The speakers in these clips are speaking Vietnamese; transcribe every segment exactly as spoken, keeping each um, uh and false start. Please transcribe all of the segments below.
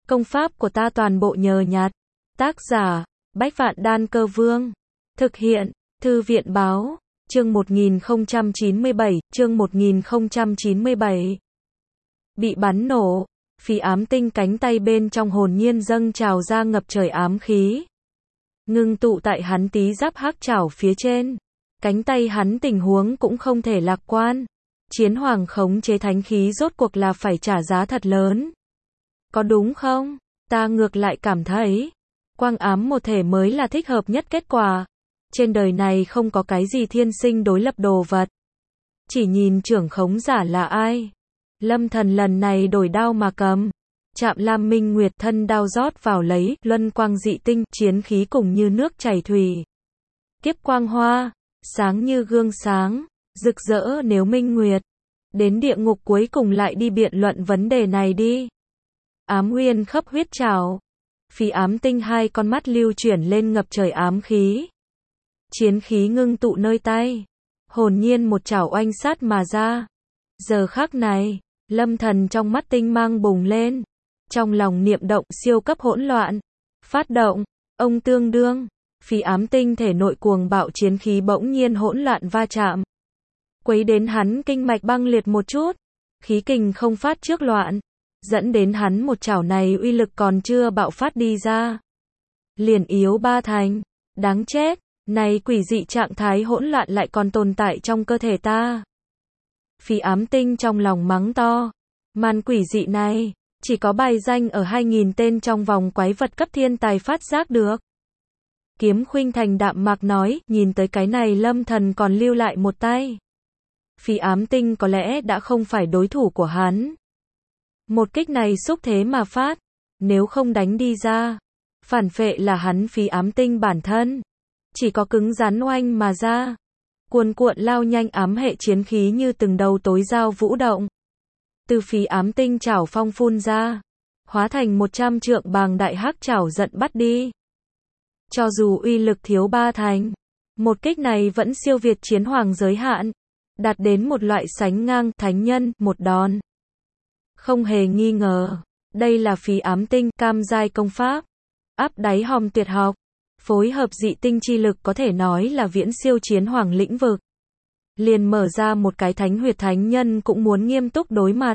Công pháp của ta toàn bộ nhờ nhặt. Tác giả, Bách Vạn Đan Cơ Vương. Thực hiện, Thư viện báo, chương một nghìn không trăm chín mươi bảy, chương một nghìn không trăm chín mươi bảy. Bị bắn nổ, Phí Ám Tinh cánh tay bên trong hồn nhiên dâng trào ra ngập trời ám khí. Ngưng tụ tại hắn tí giáp hắc trảo phía trên. Cánh tay hắn tình huống cũng không thể lạc quan. Chiến hoàng khống chế thánh khí rốt cuộc là phải trả giá thật lớn. Có đúng không? Ta ngược lại cảm thấy, quang ám một thể mới là thích hợp nhất kết quả. Trên đời này không có cái gì thiên sinh đối lập đồ vật. Chỉ nhìn trưởng khống giả là ai. Lâm Thần lần này đổi đao mà cầm. Chạm Lam Minh Nguyệt thân đao rót vào lấy, luân quang dị tinh, chiến khí cùng như nước chảy thủy. Kiếp quang hoa, sáng như gương sáng, rực rỡ nếu Minh Nguyệt. Đến địa ngục cuối cùng lại đi biện luận vấn đề này đi. Ám Uyên khắp huyết trảo. Phí Ám Tinh hai con mắt lưu chuyển lên ngập trời ám khí. Chiến khí ngưng tụ nơi tay. Hồn nhiên một chảo oanh sát mà ra. Giờ khắc này, Lâm Thần trong mắt tinh mang bùng lên. Trong lòng niệm động siêu cấp hỗn loạn. Phát động, ông tương đương. Phí Ám Tinh thể nội cuồng bạo chiến khí bỗng nhiên hỗn loạn va chạm. Quấy đến hắn kinh mạch băng liệt một chút. Khí kình không phát trước loạn. Dẫn đến hắn một chảo này uy lực còn chưa bạo phát đi ra. Liền yếu ba thành. Đáng chết, này quỷ dị trạng thái hỗn loạn lại còn tồn tại trong cơ thể ta. Phí Ám Tinh trong lòng mắng to. Màn quỷ dị này, chỉ có bài danh ở hai nghìn tên trong vòng quái vật cấp thiên tài phát giác được. Kiếm Khuynh Thành đạm mạc nói, nhìn tới cái này Lâm Thần còn lưu lại một tay. Phí Ám Tinh có lẽ đã không phải đối thủ của hắn. Một kích này xúc thế mà phát, nếu không đánh đi ra, phản phệ là hắn Phí Ám Tinh bản thân. Chỉ có cứng rắn oanh mà ra. Cuồn cuộn lao nhanh ám hệ chiến khí như từng đầu tối dao vũ động. Từ Phí Ám Tinh chảo phong phun ra, hóa thành một trăm trượng bàng đại hắc chảo giận bắt đi. Cho dù uy lực thiếu ba thành, một kích này vẫn siêu việt chiến hoàng giới hạn, đạt đến một loại sánh ngang thánh nhân, một đòn. Không hề nghi ngờ, đây là Phí Ám Tinh cam giai công pháp, áp đáy hòm tuyệt học, phối hợp dị tinh chi lực có thể nói là viễn siêu chiến hoàng lĩnh vực. Liền mở ra một cái thánh huyệt thánh nhân cũng muốn nghiêm túc đối mặt.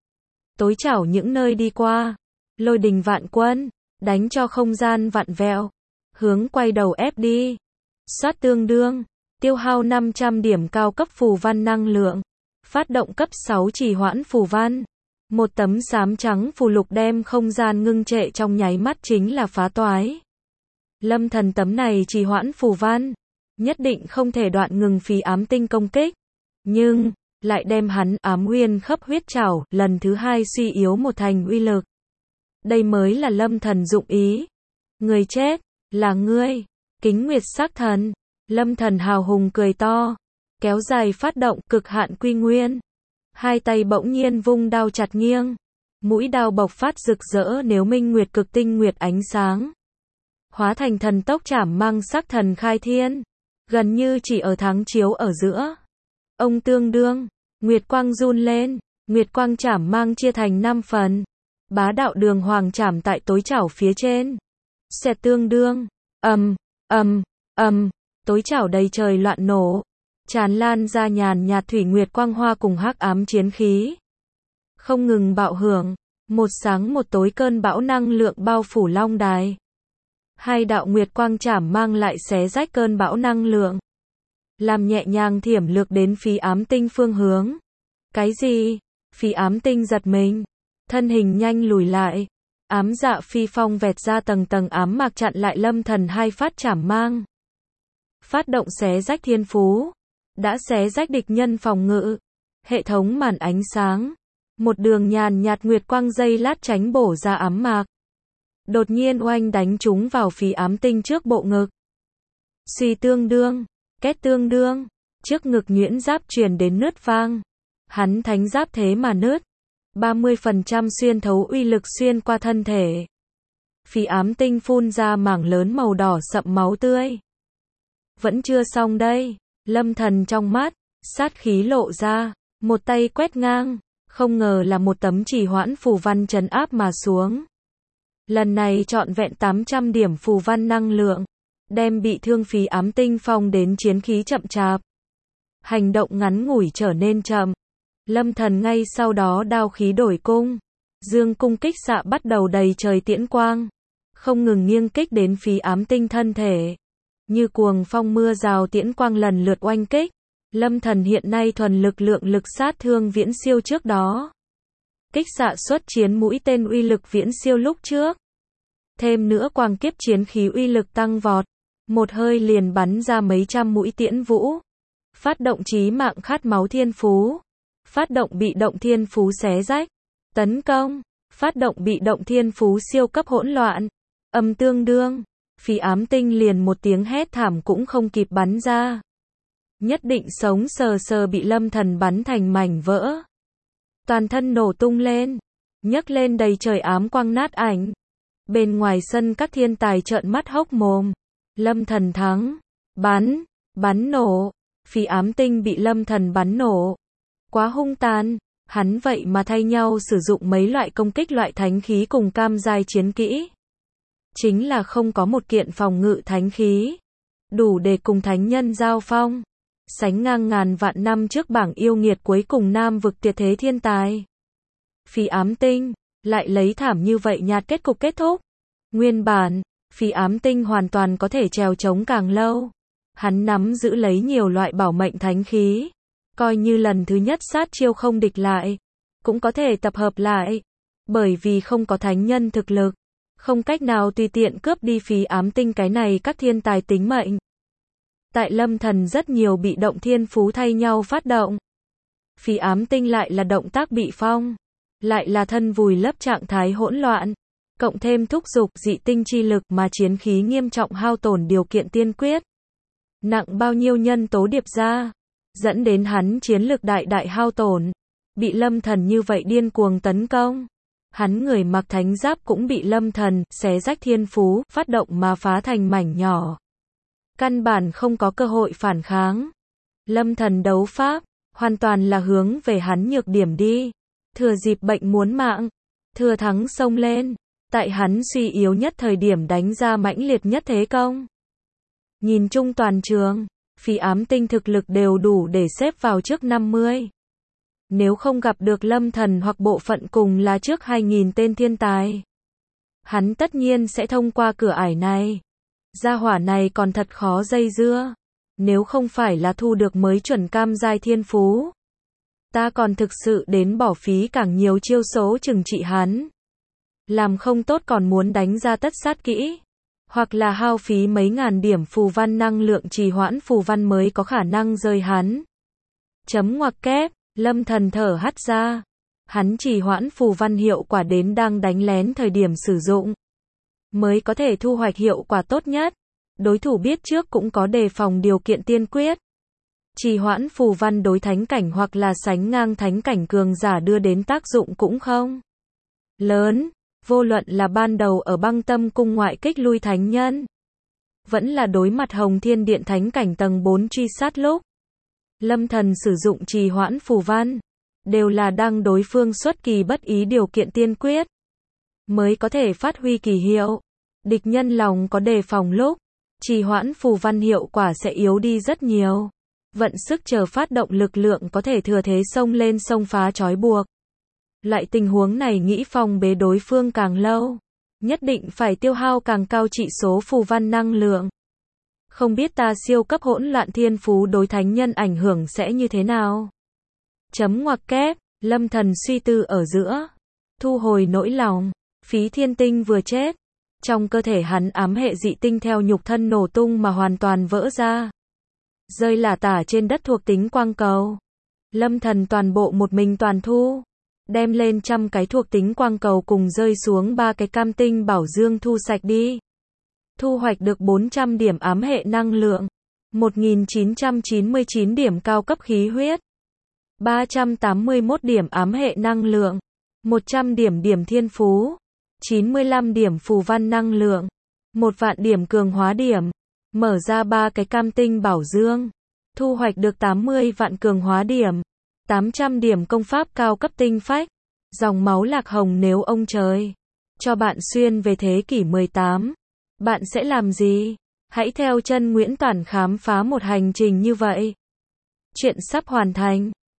Tối chảo những nơi đi qua, lôi đình vạn quân, đánh cho không gian vặn vẹo, hướng quay đầu ép đi. Soát tương đương, tiêu hao năm trăm điểm cao cấp phù văn năng lượng, phát động cấp sáu trì hoãn phù văn. Một tấm xám trắng phù lục đem không gian ngưng trệ trong nháy mắt chính là phá toái. Lâm Thần tấm này trì hoãn phù văn, nhất định không thể đoạn ngừng Phí Ám Tinh công kích. Nhưng, lại đem hắn Ám Uyên khắp huyết trảo, lần thứ hai suy yếu một thành uy lực. Đây mới là Lâm Thần dụng ý. Người chết, là ngươi, Kính Nguyệt Sắc Thần. Lâm Thần hào hùng cười to, kéo dài phát động cực hạn quy nguyên. Hai tay bỗng nhiên vung đao chặt nghiêng. Mũi đao bộc phát rực rỡ nếu Minh Nguyệt cực tinh nguyệt ánh sáng. Hóa thành thần tốc chảm mang sắc thần khai thiên. Gần như chỉ ở tháng chiếu ở giữa. Ông tương đương, Nguyệt quang run lên, Nguyệt quang chảm mang chia thành năm phần. Bá đạo đường hoàng chảm tại tối chảo phía trên. Xẹt tương đương, ầm, ầm, ầm, tối chảo đầy trời loạn nổ. Tràn lan ra nhàn nhạt thủy nguyệt quang hoa cùng hắc ám chiến khí. Không ngừng bạo hưởng, một sáng một tối cơn bão năng lượng bao phủ long đài. Hai đạo nguyệt quang chảm mang lại xé rách cơn bão năng lượng. Làm nhẹ nhàng thiểm lược đến Phí Ám Tinh phương hướng. Cái gì? Phí Ám Tinh giật mình. Thân hình nhanh lùi lại. Ám dạ phi phong vẹt ra tầng tầng ám mạc chặn lại Lâm Thần hai phát chảm mang. Phát động xé rách thiên phú. Đã xé rách địch nhân phòng ngự. Hệ thống màn ánh sáng. Một đường nhàn nhạt nguyệt quang dây lát tránh bổ ra ám mạc. Đột nhiên oanh đánh trúng vào Phí Ám Tinh trước bộ ngực. Xì tương đương, két tương đương, trước ngực nhuyễn giáp truyền đến nứt vang. Hắn thánh giáp thế mà nứt. ba mươi phần trăm xuyên thấu uy lực xuyên qua thân thể. Phí Ám Tinh phun ra mảng lớn màu đỏ sậm máu tươi. Vẫn chưa xong đây. Lâm Thần trong mắt, sát khí lộ ra, một tay quét ngang, không ngờ là một tấm trì hoãn phù văn trấn áp mà xuống. Lần này trọn vẹn tám trăm điểm phù văn năng lượng, đem bị thương phí ám tinh phong đến chiến khí chậm chạp. Hành động ngắn ngủi trở nên chậm. Lâm Thần ngay sau đó đao khí đổi cung. Dương cung kích xạ bắt đầu đầy trời tiễn quang. Không ngừng nghiêng kích đến phí ám tinh thân thể. Như cuồng phong mưa rào tiễn quang lần lượt oanh kích. Lâm Thần hiện nay thuần lực lượng lực sát thương viễn siêu trước đó. Kích xạ xuất chiến mũi tên uy lực viễn siêu lúc trước. Thêm nữa quang kiếp chiến khí uy lực tăng vọt. Một hơi liền bắn ra mấy trăm mũi tiễn vũ. Phát động chí mạng khát máu thiên phú. Phát động bị động thiên phú xé rách. Tấn công. Phát động bị động thiên phú siêu cấp hỗn loạn. Âm tương đương. Phí ám tinh liền một tiếng hét thảm cũng không kịp bắn ra. Nhất định sống sờ sờ bị Lâm Thần bắn thành mảnh vỡ. Toàn thân nổ tung lên. Nhấc lên đầy trời ám quang nát ảnh. Bên ngoài sân các thiên tài trợn mắt hốc mồm. Lâm Thần thắng. Bắn. Bắn nổ. Phí ám tinh bị Lâm Thần bắn nổ. Quá hung tàn. Hắn vậy mà thay nhau sử dụng mấy loại công kích loại thánh khí cùng cam giai chiến kỹ. Chính là không có một kiện phòng ngự thánh khí. Đủ để cùng thánh nhân giao phong. Sánh ngang ngàn vạn năm trước bảng yêu nghiệt cuối cùng nam vực tuyệt thế thiên tài. Phí ám tinh. Lại lấy thảm như vậy nhạt kết cục kết thúc. Nguyên bản. Phí ám tinh hoàn toàn có thể trèo trống càng lâu. Hắn nắm giữ lấy nhiều loại bảo mệnh thánh khí. Coi như lần thứ nhất sát chiêu không địch lại. Cũng có thể tập hợp lại. Bởi vì không có thánh nhân thực lực. Không cách nào tùy tiện cướp đi phí ám tinh cái này các thiên tài tính mệnh. Tại Lâm Thần rất nhiều bị động thiên phú thay nhau phát động. Phí ám tinh lại là động tác bị phong. Lại là thân vùi lấp trạng thái hỗn loạn. Cộng thêm thúc dục dị tinh chi lực mà chiến khí nghiêm trọng hao tổn điều kiện tiên quyết. Nặng bao nhiêu nhân tố điệp ra. Dẫn đến hắn chiến lực đại đại hao tổn. Bị Lâm Thần như vậy điên cuồng tấn công. Hắn người mặc thánh giáp cũng bị Lâm Thần xé rách thiên phú, phát động mà phá thành mảnh nhỏ. Căn bản không có cơ hội phản kháng. Lâm Thần đấu pháp, hoàn toàn là hướng về hắn nhược điểm đi. Thừa dịp bệnh muốn mạng, thừa thắng xông lên. Tại hắn suy yếu nhất thời điểm đánh ra mãnh liệt nhất thế công. Nhìn chung toàn trường, phí ám tinh thực lực đều đủ để xếp vào trước năm mươi. Nếu không gặp được Lâm Thần hoặc bộ phận cùng là trước hai nghìn tên thiên tài. Hắn tất nhiên sẽ thông qua cửa ải này. Gia hỏa này còn thật khó dây dưa. Nếu không phải là thu được mới chuẩn cam giai thiên phú. Ta còn thực sự đến bỏ phí càng nhiều chiêu số trừng trị hắn. Làm không tốt còn muốn đánh ra tất sát kỹ. Hoặc là hao phí mấy ngàn điểm phù văn năng lượng trì hoãn phù văn mới có khả năng rơi hắn. Chấm ngoặc kép, Lâm Thần thở hắt ra. Hắn trì hoãn phù văn hiệu quả đến đang đánh lén thời điểm sử dụng. Mới có thể thu hoạch hiệu quả tốt nhất. Đối thủ biết trước cũng có đề phòng điều kiện tiên quyết. Trì hoãn phù văn đối thánh cảnh hoặc là sánh ngang thánh cảnh cường giả đưa đến tác dụng cũng không lớn. Vô luận là ban đầu ở băng tâm cung ngoại kích lui thánh nhân. Vẫn là đối mặt Hồng Thiên Điện thánh cảnh tầng bốn truy sát lúc. Lâm Thần sử dụng trì hoãn phù văn. Đều là đang đối phương xuất kỳ bất ý điều kiện tiên quyết. Mới có thể phát huy kỳ hiệu. Địch nhân lòng có đề phòng lúc. Trì hoãn phù văn hiệu quả sẽ yếu đi rất nhiều. Vận sức chờ phát động lực lượng có thể thừa thế xông lên xông phá trói buộc. Loại tình huống này nghĩ phòng bế đối phương càng lâu. Nhất định phải tiêu hao càng cao trị số phù văn năng lượng. Không biết ta siêu cấp hỗn loạn thiên phú đối thánh nhân ảnh hưởng sẽ như thế nào? Chấm ngoặc kép, Lâm Thần suy tư ở giữa. Thu hồi nỗi lòng. Phí thiên tinh vừa chết. Trong cơ thể hắn ám hệ dị tinh theo nhục thân nổ tung mà hoàn toàn vỡ ra. Rơi lả tả trên đất thuộc tính quang cầu. Lâm Thần toàn bộ một mình toàn thu. Đem lên trăm cái thuộc tính quang cầu cùng rơi xuống ba cái cam tinh bảo dương thu sạch đi. Thu hoạch được bốn trăm điểm ám hệ năng lượng. một nghìn chín trăm chín mươi chín điểm cao cấp khí huyết. ba trăm tám mươi mốt điểm ám hệ năng lượng. một trăm điểm điểm thiên phú. chín mươi lăm điểm phù văn năng lượng. một vạn điểm cường hóa điểm. Mở ra ba cái cam tinh bảo dương. Thu hoạch được tám mươi vạn cường hóa điểm. tám trăm điểm công pháp cao cấp tinh phách. Dòng máu lạc hồng nếu ông trời. cho bạn xuyên về thế kỷ mười tám. Bạn sẽ làm gì? Hãy theo chân Nguyễn Toản khám phá một hành trình như vậy. Chuyện sắp hoàn thành.